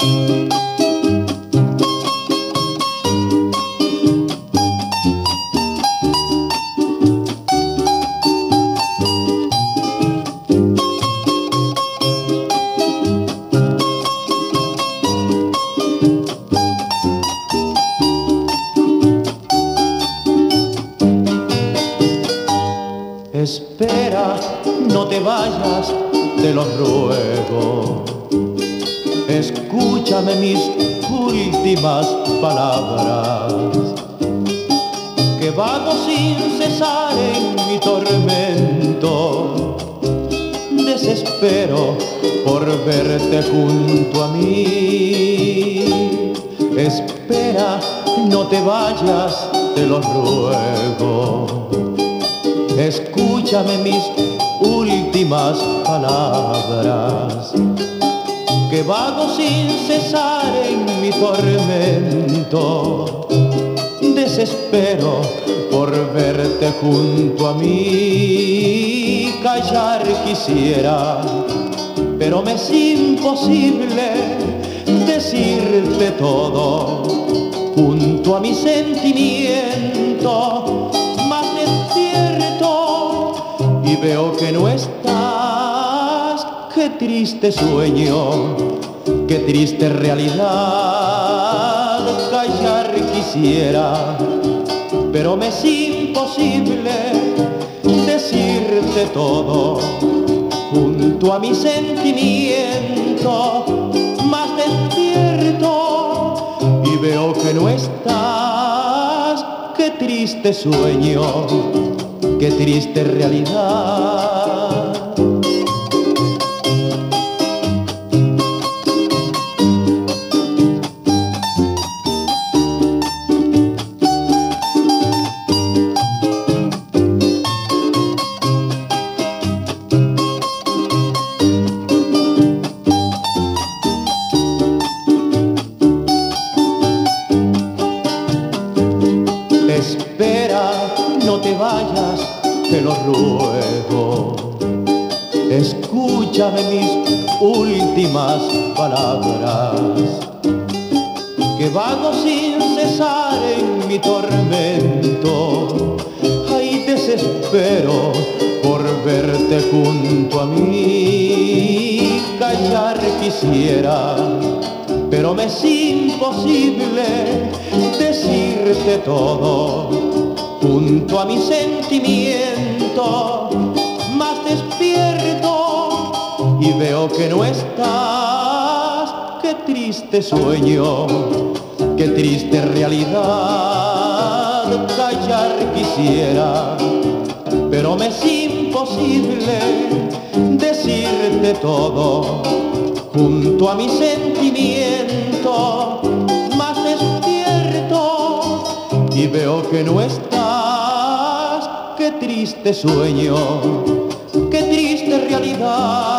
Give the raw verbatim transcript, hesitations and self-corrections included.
Espera, no te vayas, te lo ruego. Escúchame mis últimas palabras, que vago sin cesar en mi tormento. Desespero por verte junto a mí. Espera, no te vayas, te lo ruego. Escúchame mis últimas palabras, que vago sin cesar en mi tormento. Desespero por verte junto a mí. Callar quisiera, pero me es imposible decirte todo junto a mi sentimiento. Y veo que no estás, qué triste sueño, qué triste realidad. Callar quisiera, pero me es imposible decirte todo junto a mi sentimiento. Más despierto y veo que no estás, qué triste sueño, qué triste realidad. Espera, no te vayas, te lo ruego. Escúchame mis últimas palabras, que vago sin cesar en mi tormento. Ay, desespero por verte junto a mí. Callar quisiera, pero me es imposible decirte todo junto a mi sentimiento. Más despierto y veo que no estás, qué triste sueño, qué triste realidad. Callar quisiera, pero me es imposible decirte todo junto a mi sentimiento. Más despierto y veo que no estás, qué triste sueño, qué triste realidad.